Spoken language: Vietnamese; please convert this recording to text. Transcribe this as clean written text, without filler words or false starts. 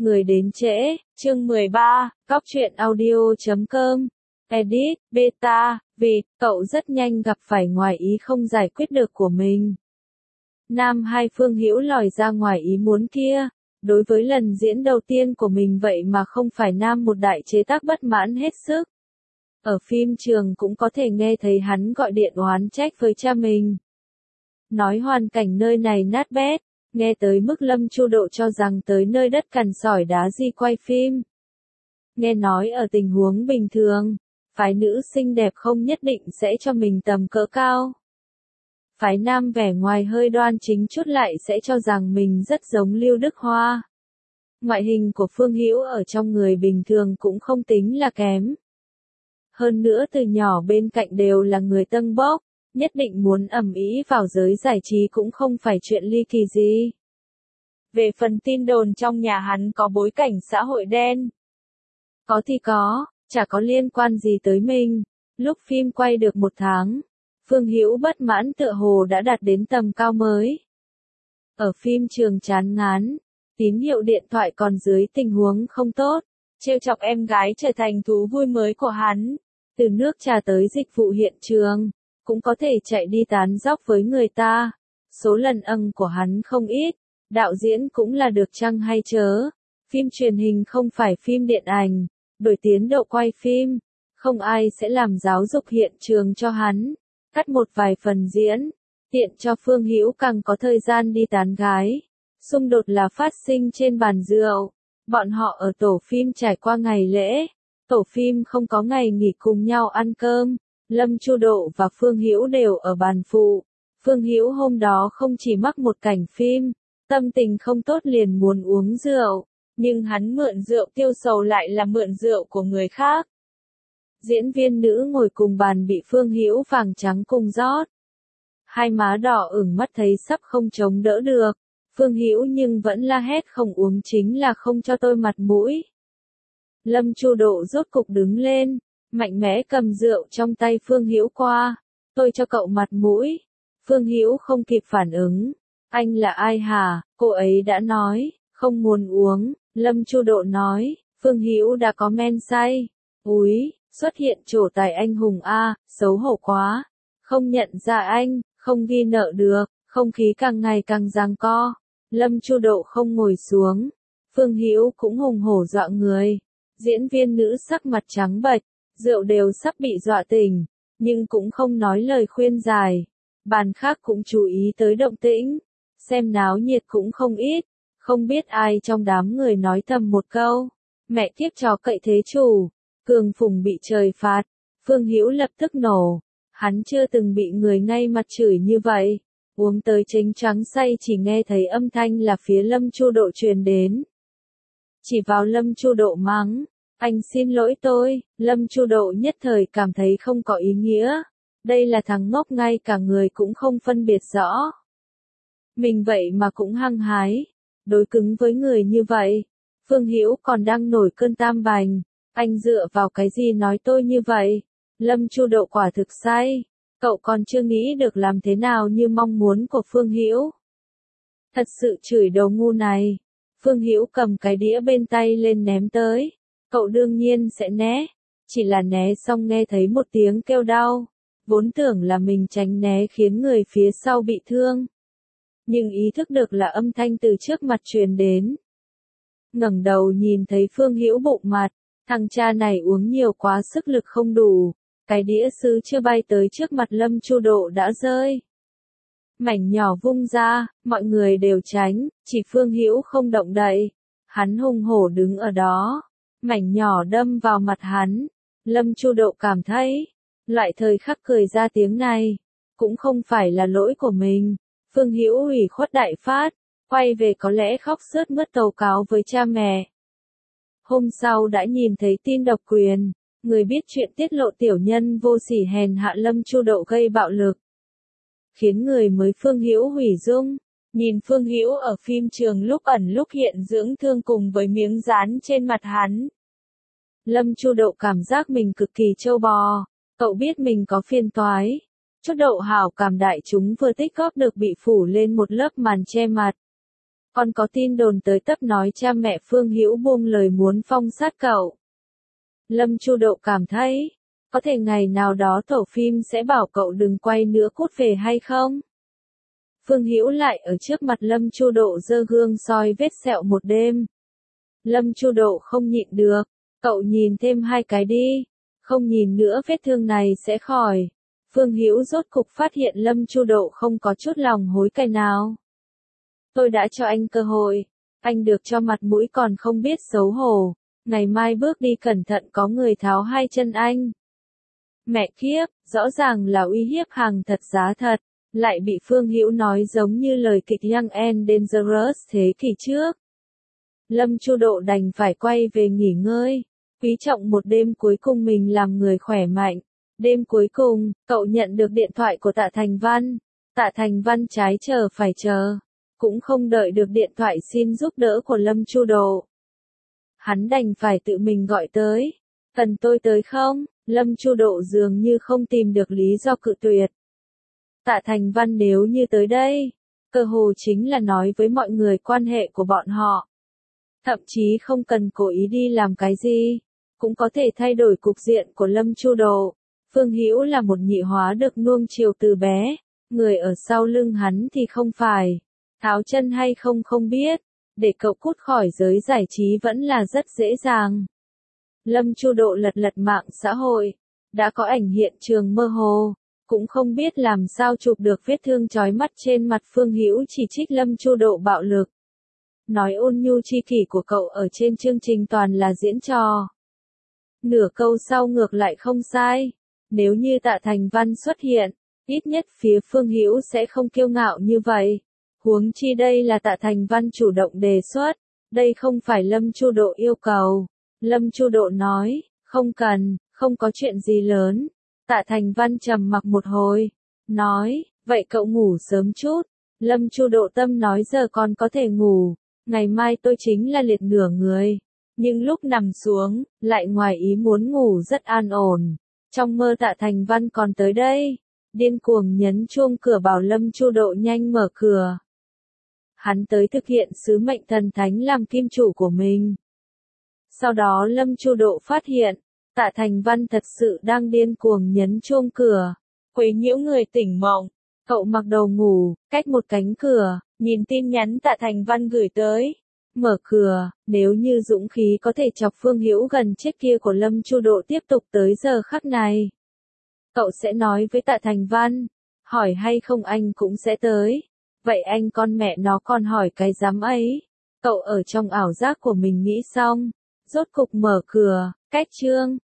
Người đến trễ, chương 13, Cóc truyện audio.com, edit, beta, vì, cậu rất nhanh gặp phải ngoài ý không giải quyết được của mình. Nam hai Phương Hữu lòi ra ngoài ý muốn kia, đối với lần diễn đầu tiên của mình vậy mà không phải Nam một đại chế tác bất mãn hết sức. Ở phim trường cũng có thể nghe thấy hắn gọi điện oán trách với cha mình. Nói hoàn cảnh nơi này nát bét, nghe tới mức Lâm Chu Độ cho rằng tới nơi đất cằn sỏi đá gì quay phim. Nghe nói ở tình huống bình thường, phái nữ xinh đẹp không nhất định sẽ cho mình tầm cỡ cao. Phái nam vẻ ngoài hơi đoan chính chút lại sẽ cho rằng mình rất giống Lưu Đức Hoa. Ngoại hình của Phương Hữu ở trong người bình thường cũng không tính là kém. Hơn nữa từ nhỏ bên cạnh đều là người tâng bốc, nhất định muốn ầm ĩ vào giới giải trí cũng không phải chuyện ly kỳ gì. Về phần tin đồn trong nhà hắn có bối cảnh xã hội đen. Có thì có, chả có liên quan gì tới mình. Lúc phim quay được 1 tháng, Phương Hữu bất mãn tựa hồ đã đạt đến tầm cao mới. Ở phim trường chán ngán, tín hiệu điện thoại còn dưới tình huống không tốt, trêu chọc em gái trở thành thú vui mới của hắn. Từ nước trà tới dịch vụ hiện trường, cũng có thể chạy đi tán dóc với người ta. Số lần của hắn không ít, đạo diễn cũng là được chăng hay chớ. Phim truyền hình không phải phim điện ảnh, đổi tiến độ quay phim, không ai sẽ làm giáo dục hiện trường cho hắn. Cắt một vài phần diễn, tiện cho Phương Hữu càng có thời gian đi tán gái. Xung đột là phát sinh trên bàn rượu. Bọn họ ở tổ phim trải qua ngày lễ. Tổ phim không có ngày nghỉ cùng nhau ăn cơm. Lâm Chu Độ và Phương Hữu đều ở bàn phụ. Phương Hữu hôm đó không chỉ mắc một cảnh phim, tâm tình không tốt liền muốn uống rượu. Nhưng hắn mượn rượu tiêu sầu lại là mượn rượu của người khác. Diễn viên nữ ngồi cùng bàn bị Phương Hữu vàng trắng cùng rót. Hai má đỏ ửng mắt thấy sắp không chống đỡ được. Phương Hữu nhưng vẫn la hét không uống chính là không cho tôi mặt mũi. Lâm Chu Độ rốt cục đứng lên, mạnh mẽ cầm rượu trong tay Phương Hữu qua. Tôi cho cậu mặt mũi. Phương Hữu không kịp phản ứng. Anh là ai hả? Cô ấy đã nói, không muốn uống. Lâm Chu Độ nói, Phương Hữu đã có men say. Úi, xuất hiện trổ tài anh hùng a, xấu hổ quá. Không nhận ra anh, không ghi nợ được, không khí càng ngày càng giằng co. Lâm Chu Độ không ngồi xuống. Phương Hữu cũng hùng hổ dọa người. Diễn viên nữ sắc mặt trắng bệch, rượu đều sắp bị dọa tỉnh, nhưng cũng không nói lời khuyên giải. Bàn khác cũng chú ý tới động tĩnh, xem náo nhiệt cũng không ít, không biết ai trong đám người nói thầm một câu, mẹ kiếp chó cậy thế chủ, Cường Phùng bị trời phạt. Phương Hữu lập tức nổ, hắn chưa từng bị người ngay mặt chửi như vậy, uống tới chênh choáng say chỉ nghe thấy âm thanh là phía Lâm Chu Độ truyền đến. Chỉ vào Lâm Chu Độ mắng, anh xin lỗi tôi. Lâm Chu Độ nhất thời cảm thấy không có ý nghĩa. Đây là thằng ngốc ngay cả người cũng không phân biệt rõ. Mình vậy mà cũng hăng hái, đối cứng với người như vậy. Phương Hữu còn đang nổi cơn tam bành, anh dựa vào cái gì nói tôi như vậy? Lâm Chu Độ quả thực say, cậu còn chưa nghĩ được làm thế nào như mong muốn của Phương Hữu. Thật sự chửi đồ ngu này. Phương Hữu cầm cái đĩa bên tay lên ném tới. Cậu đương nhiên sẽ né. Chỉ là né xong nghe thấy một tiếng kêu đau. Vốn tưởng là mình tránh né khiến người phía sau bị thương. Nhưng ý thức được là âm thanh từ trước mặt truyền đến. Ngẩng đầu nhìn thấy Phương Hữu bụng mặt. Thằng cha này uống nhiều quá sức lực không đủ. Cái đĩa sứ chưa bay tới trước mặt Lâm Chu Độ đã rơi. Mảnh nhỏ vung ra, mọi người đều tránh, chỉ Phương Hữu không động đậy. Hắn hùng hổ đứng ở đó. Mảnh nhỏ đâm vào mặt hắn. Lâm Chu Độ cảm thấy, loại thời khắc cười ra tiếng này, cũng không phải là lỗi của mình. Phương Hữu ủy khuất đại phát, quay về có lẽ khóc sướt mướt tố cáo với cha mẹ. Hôm sau đã nhìn thấy tin độc quyền, người biết chuyện tiết lộ tiểu nhân vô sỉ hèn hạ Lâm Chu Độ gây bạo lực. Khiến người mới Phương Hữu hủy dung. Nhìn Phương Hữu ở phim trường lúc ẩn lúc hiện dưỡng thương cùng với miếng dán trên mặt hắn. Lâm Chu Độ cảm giác mình cực kỳ trâu bò, cậu biết mình có phiền toái. Chút độ hảo cảm đại chúng vừa tích góp được bị phủ lên một lớp màn che mặt. Còn có tin đồn tới tấp nói cha mẹ Phương Hữu buông lời muốn phong sát cậu. Lâm Chu Độ cảm thấy, có thể ngày nào đó tổ phim sẽ bảo cậu đừng quay nữa cút về hay không? Phương Hữu lại ở trước mặt Lâm Chu Độ giơ gương soi vết sẹo một đêm. Lâm Chu Độ không nhịn được, cậu nhìn thêm 2 cái đi, không nhìn nữa vết thương này sẽ khỏi. Phương Hữu rốt cục phát hiện Lâm Chu Độ không có chút lòng hối cải nào. Tôi đã cho anh cơ hội, anh được cho mặt mũi còn không biết xấu hổ, ngày mai bước đi cẩn thận có người tháo 2 chân anh. Mẹ kiếp, rõ ràng là uy hiếp hàng thật giá thật, lại bị Phương Hữu nói giống như lời kịch Young and Dangerous thế kỷ trước. Lâm Chu Độ đành phải quay về nghỉ ngơi, quý trọng một đêm cuối cùng mình làm người khỏe mạnh. Đêm cuối cùng, cậu nhận được điện thoại của Tạ Thành Văn. Tạ Thành Văn trái chờ phải chờ, cũng không đợi được điện thoại xin giúp đỡ của Lâm Chu Độ. Hắn đành phải tự mình gọi tới. Cần tôi tới không? Lâm Chu Độ dường như không tìm được lý do cự tuyệt. Tạ Thành Văn nếu như tới đây, cơ hồ chính là nói với mọi người quan hệ của bọn họ. Thậm chí không cần cố ý đi làm cái gì, cũng có thể thay đổi cục diện của Lâm Chu Độ. Phương Hữu là một nhị hóa được nuông chiều từ bé, người ở sau lưng hắn thì không phải. Tháo chân hay không không biết, để cậu cút khỏi giới giải trí vẫn là rất dễ dàng. Lâm Chu Độ lật lật mạng xã hội, đã có ảnh hiện trường mơ hồ, cũng không biết làm sao chụp được vết thương chói mắt trên mặt. Phương Hữu chỉ trích Lâm Chu Độ bạo lực. Nói ôn nhu chi kỷ của cậu ở trên chương trình toàn là diễn trò. Nửa câu sau ngược lại không sai. Nếu như Tạ Thành Văn xuất hiện, ít nhất phía Phương Hữu sẽ không kiêu ngạo như vậy. Huống chi đây là Tạ Thành Văn chủ động đề xuất, đây không phải Lâm Chu Độ yêu cầu. Lâm Chu Độ nói, không cần, không có chuyện gì lớn. Tạ Thành Văn trầm mặc một hồi, nói, vậy cậu ngủ sớm chút. Lâm Chu Độ tâm nói giờ còn có thể ngủ, ngày mai tôi chính là liệt nửa người. Nhưng lúc nằm xuống, lại ngoài ý muốn ngủ rất an ổn. Trong mơ Tạ Thành Văn còn tới đây, điên cuồng nhấn chuông cửa bảo Lâm Chu Độ nhanh mở cửa. Hắn tới thực hiện sứ mệnh thần thánh làm kim chủ của mình. Sau đó Lâm Chu Độ phát hiện, Tạ Thành Văn thật sự đang điên cuồng nhấn chuông cửa, quấy nhiễu người tỉnh mộng. Cậu mặc đồ ngủ, cách một cánh cửa, nhìn tin nhắn Tạ Thành Văn gửi tới. Mở cửa, nếu như dũng khí có thể chọc Phương Hữu gần chết kia của Lâm Chu Độ tiếp tục tới giờ khắc này. Cậu sẽ nói với Tạ Thành Văn, hỏi hay không anh cũng sẽ tới. Vậy anh con mẹ nó còn hỏi cái dám ấy. Cậu ở trong ảo giác của mình nghĩ xong, rốt cục mở cửa, cách chương.